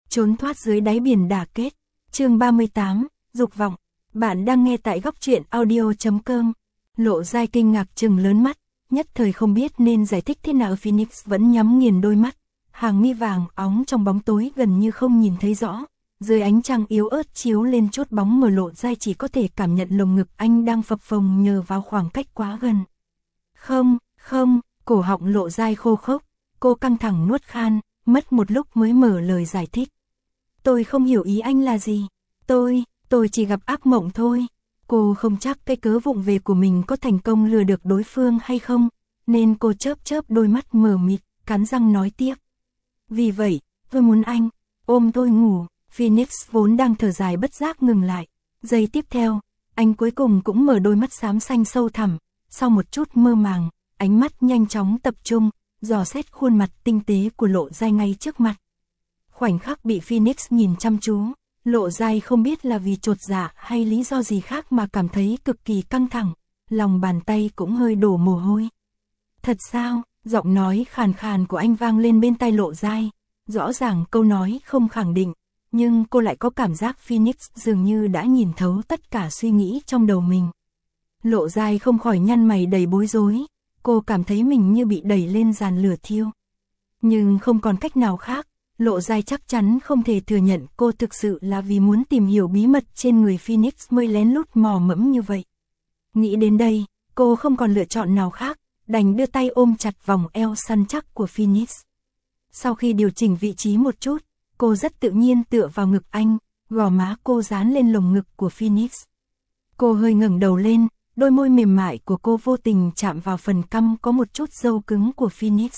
Trốn thoát dưới đáy biển đả kết. Chương 38, dục vọng. Bạn đang nghe tại góc truyện audio.com. Lộ Giai kinh ngạc trừng lớn mắt, nhất thời không biết nên giải thích thế nào. Phoenix vẫn nhắm nghiền đôi mắt, hàng mi vàng óng trong bóng tối gần như không nhìn thấy rõ. Dưới ánh trăng yếu ớt chiếu lên chốt bóng mờ, Lộ Giai chỉ có thể cảm nhận lồng ngực anh đang phập phồng nhờ vào khoảng cách quá gần. Không, cổ họng Lộ Giai khô khốc, cô căng thẳng nuốt khan, mất một lúc mới mở lời giải thích. Tôi không hiểu ý anh là gì. Tôi chỉ gặp ác mộng thôi. Cô không chắc cái cớ vụng về của mình có thành công lừa được đối phương hay không, nên cô chớp đôi mắt mờ mịt, cắn răng nói tiếp. Vì vậy, tôi muốn anh ôm tôi ngủ. Phoenix vốn đang thở dài bất giác ngừng lại. Giây tiếp theo, anh cuối cùng cũng mở đôi mắt xám xanh sâu thẳm. Sau một chút mơ màng, ánh mắt nhanh chóng tập trung, dò xét khuôn mặt tinh tế của Lộ Giai ngay trước mặt. Khoảnh khắc bị Phoenix nhìn chăm chú, Lộ Giai không biết là vì chột dạ hay lý do gì khác mà cảm thấy cực kỳ căng thẳng, lòng bàn tay cũng hơi đổ mồ hôi. Thật sao? Giọng nói khàn khàn của anh vang lên bên tai Lộ Giai. Rõ ràng câu nói không khẳng định, nhưng cô lại có cảm giác Phoenix dường như đã nhìn thấu tất cả suy nghĩ trong đầu mình. Lộ Giai không khỏi nhăn mày đầy bối rối, cô cảm thấy mình như bị đẩy lên giàn lửa thiêu. Nhưng không còn cách nào khác, Lộ Giai chắc chắn không thể thừa nhận cô thực sự là vì muốn tìm hiểu bí mật trên người Phoenix mới lén lút mò mẫm như vậy. Nghĩ đến đây, cô không còn lựa chọn nào khác, đành đưa tay ôm chặt vòng eo săn chắc của Phoenix. Sau khi điều chỉnh vị trí một chút, cô rất tự nhiên tựa vào ngực anh, gò má cô dán lên lồng ngực của Phoenix. Cô hơi ngẩng đầu lên, đôi môi mềm mại của cô vô tình chạm vào phần cằm có một chút râu cứng của Phoenix.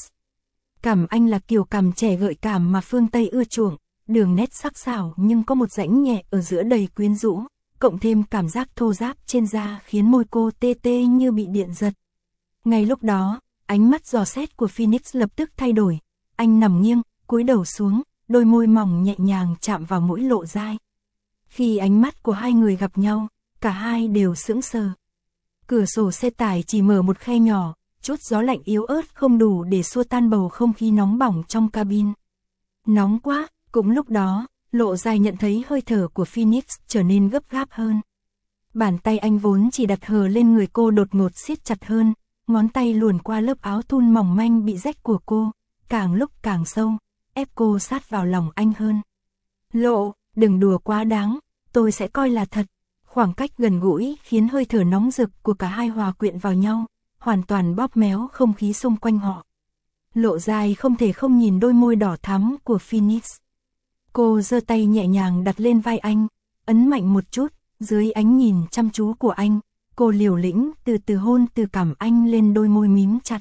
Cằm anh là kiểu cằm trẻ gợi cảm mà phương Tây ưa chuộng, đường nét sắc sảo nhưng có một rãnh nhẹ ở giữa đầy quyến rũ, cộng thêm cảm giác thô ráp trên da khiến môi cô tê tê như bị điện giật. Ngay lúc đó, ánh mắt dò xét của Phoenix lập tức thay đổi, anh nằm nghiêng, cúi đầu xuống, đôi môi mỏng nhẹ nhàng chạm vào mũi Lộ Giai. Khi ánh mắt của hai người gặp nhau, cả hai đều sững sờ. Cửa sổ xe tải chỉ mở một khe nhỏ, chút gió lạnh yếu ớt không đủ để xua tan bầu không khí nóng bỏng trong cabin. Nóng quá, cũng lúc đó, Lộ Giai nhận thấy hơi thở của Phoenix trở nên gấp gáp hơn. Bàn tay anh vốn chỉ đặt hờ lên người cô đột ngột siết chặt hơn, ngón tay luồn qua lớp áo thun mỏng manh bị rách của cô, càng lúc càng sâu, ép cô sát vào lòng anh hơn. Lộ, đừng đùa quá đáng, tôi sẽ coi là thật. Khoảng cách gần gũi khiến hơi thở nóng rực của cả hai hòa quyện vào nhau, hoàn toàn bóp méo không khí xung quanh họ. Lộ Giai không thể không nhìn đôi môi đỏ thắm của Phoenix. Cô giơ tay nhẹ nhàng đặt lên vai anh, ấn mạnh một chút, dưới ánh nhìn chăm chú của anh, cô liều lĩnh từ từ hôn từ cằm anh lên đôi môi mím chặt.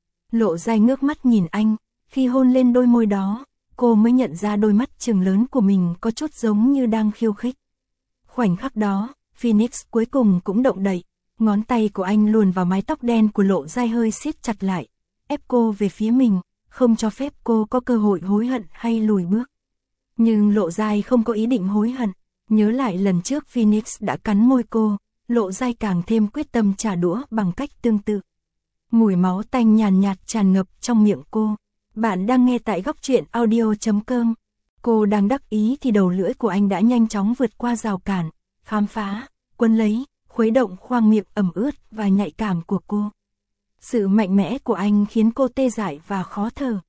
Lộ Giai ngước mắt nhìn anh, khi hôn lên đôi môi đó, cô mới nhận ra đôi mắt trừng lớn của mình có chút giống như đang khiêu khích. Khoảnh khắc đó, Phoenix cuối cùng cũng động đậy, ngón tay của anh luồn vào mái tóc đen của Lộ Giai hơi siết chặt lại, ép cô về phía mình, không cho phép cô có cơ hội hối hận hay lùi bước. Nhưng Lộ Giai không có ý định hối hận, nhớ lại lần trước Phoenix đã cắn môi cô, Lộ Giai càng thêm quyết tâm trả đũa bằng cách tương tự. Mùi máu tanh nhàn nhạt tràn ngập trong miệng cô. Bạn đang nghe tại góc truyện audio.com. Cô đang đắc ý thì đầu lưỡi của anh đã nhanh chóng vượt qua rào cản, khám phá, quấn lấy, khuấy động khoang miệng ẩm ướt và nhạy cảm của cô. Sự mạnh mẽ của anh khiến cô tê dại và khó thở.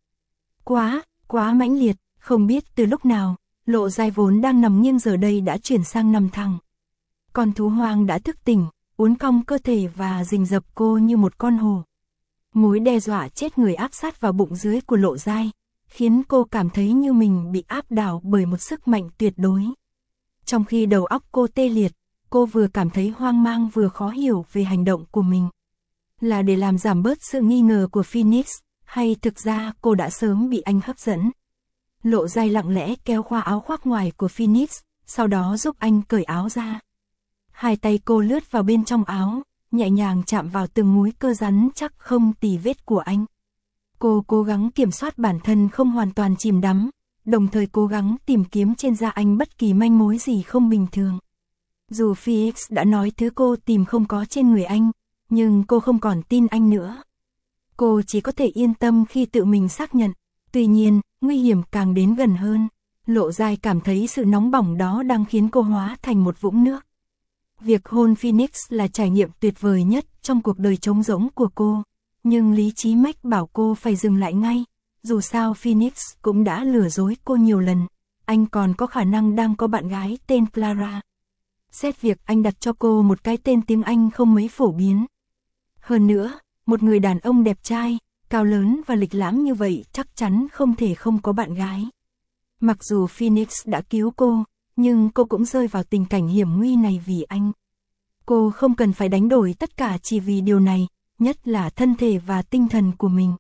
Quá mãnh liệt, không biết từ lúc nào, Lộ Giai vốn đang nằm nghiêng giờ đây đã chuyển sang nằm thẳng. Con thú hoang đã thức tỉnh, uốn cong cơ thể và rình rập cô như một con hổ. Mối đe dọa chết người áp sát vào bụng dưới của Lộ Giai, khiến cô cảm thấy như mình bị áp đảo bởi một sức mạnh tuyệt đối. Trong khi đầu óc cô tê liệt, cô vừa cảm thấy hoang mang vừa khó hiểu về hành động của mình. Là để làm giảm bớt sự nghi ngờ của Phoenix, hay thực ra cô đã sớm bị anh hấp dẫn? Lộ Giai lặng lẽ kéo qua áo khoác ngoài của Phoenix, sau đó giúp anh cởi áo ra. Hai tay cô lướt vào bên trong áo, nhẹ nhàng chạm vào từng múi cơ rắn chắc không tì vết của anh. Cô cố gắng kiểm soát bản thân không hoàn toàn chìm đắm, đồng thời cố gắng tìm kiếm trên da anh bất kỳ manh mối gì không bình thường. Dù Phoenix đã nói thứ cô tìm không có trên người anh, nhưng cô không còn tin anh nữa. Cô chỉ có thể yên tâm khi tự mình xác nhận. Tuy nhiên, nguy hiểm càng đến gần hơn. Lộ Giai cảm thấy sự nóng bỏng đó đang khiến cô hóa thành một vũng nước. Việc hôn Phoenix là trải nghiệm tuyệt vời nhất trong cuộc đời trống rỗng của cô, nhưng lý trí mách bảo cô phải dừng lại ngay, dù sao Phoenix cũng đã lừa dối cô nhiều lần, anh còn có khả năng đang có bạn gái tên Clara. Xét việc anh đặt cho cô một cái tên tiếng Anh không mấy phổ biến. Hơn nữa, một người đàn ông đẹp trai, cao lớn và lịch lãm như vậy chắc chắn không thể không có bạn gái. Mặc dù Phoenix đã cứu cô, nhưng cô cũng rơi vào tình cảnh hiểm nguy này vì anh. Cô không cần phải đánh đổi tất cả chỉ vì điều này, nhất là thân thể và tinh thần của mình.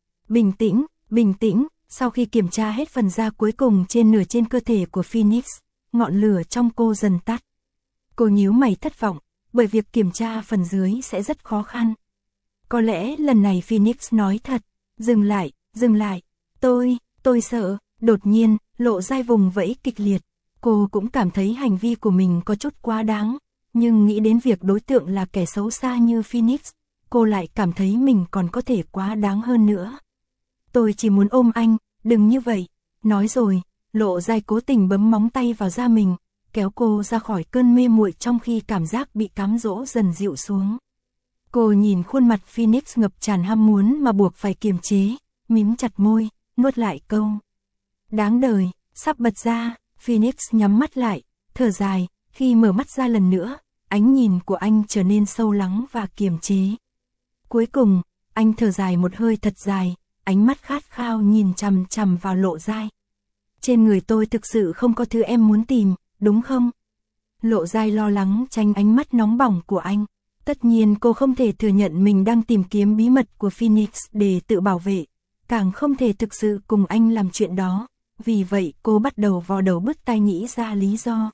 Bình tĩnh, sau khi kiểm tra hết phần da cuối cùng trên nửa trên cơ thể của Phoenix, ngọn lửa trong cô dần tắt. Cô nhíu mày thất vọng, bởi việc kiểm tra phần dưới sẽ rất khó khăn. Có lẽ lần này Phoenix nói thật, dừng lại, tôi sợ. Đột nhiên, Lộ Giai vùng vẫy kịch liệt, cô cũng cảm thấy hành vi của mình có chút quá đáng, nhưng nghĩ đến việc đối tượng là kẻ xấu xa như Phoenix, cô lại cảm thấy mình còn có thể quá đáng hơn nữa. Tôi chỉ muốn ôm anh, đừng như vậy. Nói rồi, Lộ Giai cố tình bấm móng tay vào da mình, kéo cô ra khỏi cơn mê muội trong khi cảm giác bị cám dỗ dần dịu xuống. Cô nhìn khuôn mặt Phoenix ngập tràn ham muốn mà buộc phải kiềm chế, mím chặt môi, nuốt lại câu. Đáng đời, sắp bật ra. Phoenix nhắm mắt lại, thở dài, khi mở mắt ra lần nữa, ánh nhìn của anh trở nên sâu lắng và kiềm chế. Cuối cùng, anh thở dài một hơi thật dài, ánh mắt khát khao nhìn chằm chằm vào Lộ Giai. Trên người tôi thực sự không có thứ em muốn tìm, đúng không? Lộ Giai lo lắng tránh ánh mắt nóng bỏng của anh. Tất nhiên cô không thể thừa nhận mình đang tìm kiếm bí mật của Phoenix để tự bảo vệ, càng không thể thực sự cùng anh làm chuyện đó. Vì vậy cô bắt đầu vò đầu bứt tai nghĩ ra lý do.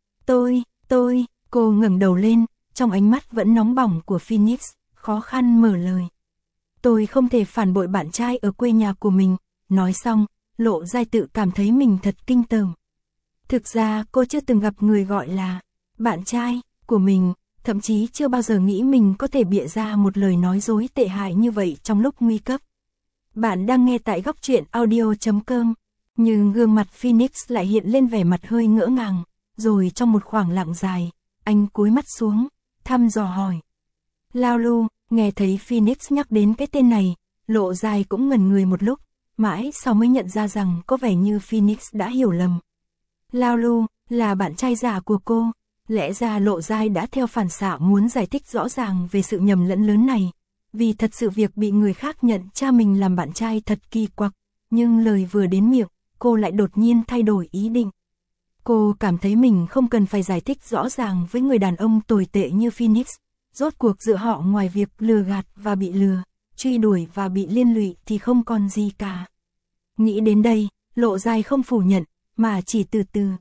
Cô ngẩng đầu lên, trong ánh mắt vẫn nóng bỏng của Phoenix, khó khăn mở lời. Tôi không thể phản bội bạn trai ở quê nhà của mình. Nói xong, Lộ Giai tự cảm thấy mình thật kinh tởm. Thực ra cô chưa từng gặp người gọi là bạn trai của mình, thậm chí chưa bao giờ nghĩ mình có thể bịa ra một lời nói dối tệ hại như vậy trong lúc nguy cấp. Bạn đang nghe tại Góc Truyện Audio.com. Nhưng gương mặt Phoenix lại hiện lên vẻ mặt hơi ngỡ ngàng, rồi trong một khoảng lặng dài, anh cúi mắt xuống, thăm dò hỏi. Lao Lu, nghe thấy Phoenix nhắc đến cái tên này, Lộ Giai cũng ngẩn người một lúc, mãi sau mới nhận ra rằng có vẻ như Phoenix đã hiểu lầm. Lao Lu, là bạn trai giả của cô, lẽ ra Lộ Giai đã theo phản xạ muốn giải thích rõ ràng về sự nhầm lẫn lớn này, vì thật sự việc bị người khác nhận cha mình làm bạn trai thật kỳ quặc, nhưng lời vừa đến miệng, cô lại đột nhiên thay đổi ý định. Cô cảm thấy mình không cần phải giải thích rõ ràng với người đàn ông tồi tệ như Phoenix, rốt cuộc giữa họ ngoài việc lừa gạt và bị lừa, truy đuổi và bị liên lụy thì không còn gì cả. Nghĩ đến đây, Lộ Giai không phủ nhận, mà chỉ từ từ.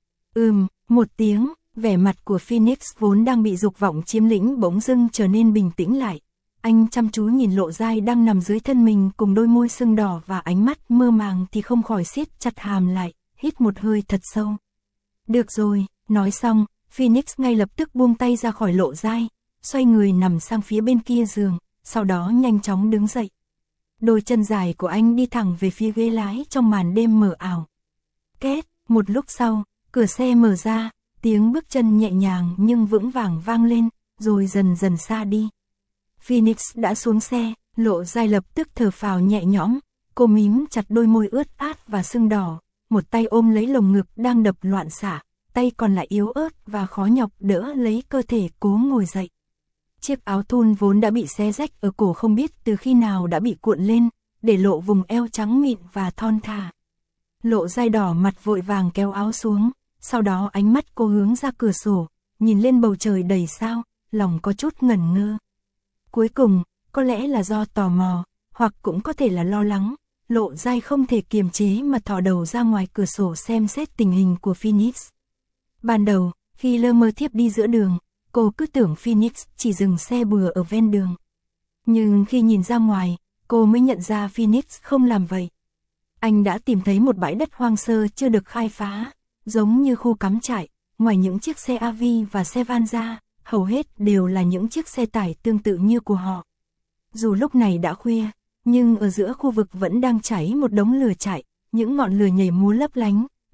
Một tiếng, vẻ mặt của Phoenix vốn đang bị dục vọng chiếm lĩnh bỗng dưng trở nên bình tĩnh lại. Anh chăm chú nhìn Lộ Giai đang nằm dưới thân mình cùng đôi môi sưng đỏ và ánh mắt mơ màng thì không khỏi siết chặt hàm lại, hít một hơi thật sâu. Được rồi, nói xong, Phoenix ngay lập tức buông tay ra khỏi Lộ Giai, xoay người nằm sang phía bên kia giường, sau đó nhanh chóng đứng dậy. Đôi chân dài của anh đi thẳng về phía ghế lái trong màn đêm mờ ảo. Két, một lúc sau, cửa xe mở ra, tiếng bước chân nhẹ nhàng nhưng vững vàng vang lên, rồi dần dần xa đi. Phoenix đã xuống xe, Lộ Giai lập tức thở phào nhẹ nhõm, cô mím chặt đôi môi ướt át và sưng đỏ, một tay ôm lấy lồng ngực đang đập loạn xạ, tay còn lại yếu ớt và khó nhọc đỡ lấy cơ thể cố ngồi dậy. Chiếc áo thun vốn đã bị xé rách ở cổ không biết từ khi nào đã bị cuộn lên, để lộ vùng eo trắng mịn và thon thả. Lộ Giai đỏ mặt vội vàng kéo áo xuống, sau đó ánh mắt cô hướng ra cửa sổ, nhìn lên bầu trời đầy sao, lòng có chút ngẩn ngơ. Cuối cùng, có lẽ là do tò mò, hoặc cũng có thể là lo lắng, Lộ Giai không thể kiềm chế mà thò đầu ra ngoài cửa sổ xem xét tình hình của Phoenix. Ban đầu, khi lơ mơ thiếp đi giữa đường, cô cứ tưởng Phoenix chỉ dừng xe bừa ở ven đường. Nhưng khi nhìn ra ngoài, cô mới nhận ra Phoenix không làm vậy. Anh đã tìm thấy một bãi đất hoang sơ chưa được khai phá, giống như khu cắm trại, ngoài những chiếc xe AV và xe van ra, hầu hết đều là những chiếc xe tải tương tự như của họ. Dù lúc này đã khuya, nhưng ở giữa khu vực vẫn đang cháy một đống lửa chạy, những ngọn lửa nhảy múa lấp lánh,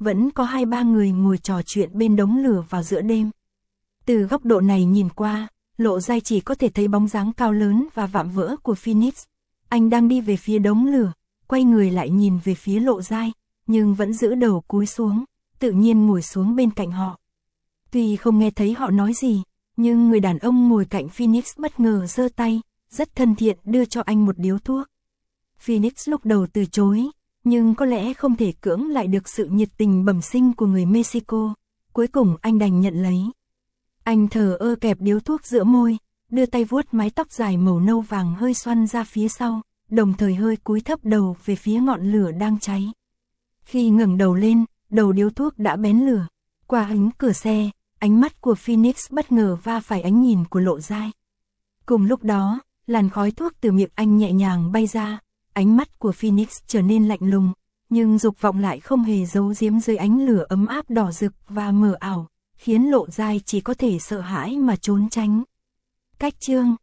vẫn có 2-3 người ngồi trò chuyện bên đống lửa vào giữa đêm. Từ góc độ này nhìn qua, Lộ Giai chỉ có thể thấy bóng dáng cao lớn và vạm vỡ của Phoenix. Anh đang đi về phía đống lửa, quay người lại nhìn về phía Lộ Giai, nhưng vẫn giữ đầu cúi xuống, tự nhiên ngồi xuống bên cạnh họ. Tuy không nghe thấy họ nói gì, nhưng người đàn ông ngồi cạnh Phoenix bất ngờ giơ tay, rất thân thiện đưa cho anh một điếu thuốc. Phoenix lúc đầu từ chối, nhưng có lẽ không thể cưỡng lại được sự nhiệt tình bẩm sinh của người Mexico, cuối cùng anh đành nhận lấy. Anh thờ ơ kẹp điếu thuốc giữa môi, đưa tay vuốt mái tóc dài màu nâu vàng hơi xoăn ra phía sau, đồng thời hơi cúi thấp đầu về phía ngọn lửa đang cháy. Khi ngẩng đầu lên, đầu điếu thuốc đã bén lửa. Qua ánh cửa xe, ánh mắt của Phoenix bất ngờ va phải ánh nhìn của Lộ Giai. Cùng lúc đó, làn khói thuốc từ miệng anh nhẹ nhàng bay ra, ánh mắt của Phoenix trở nên lạnh lùng, nhưng dục vọng lại không hề giấu giếm dưới ánh lửa ấm áp đỏ rực và mờ ảo, khiến Lộ Giai chỉ có thể sợ hãi mà trốn tránh. Cách chương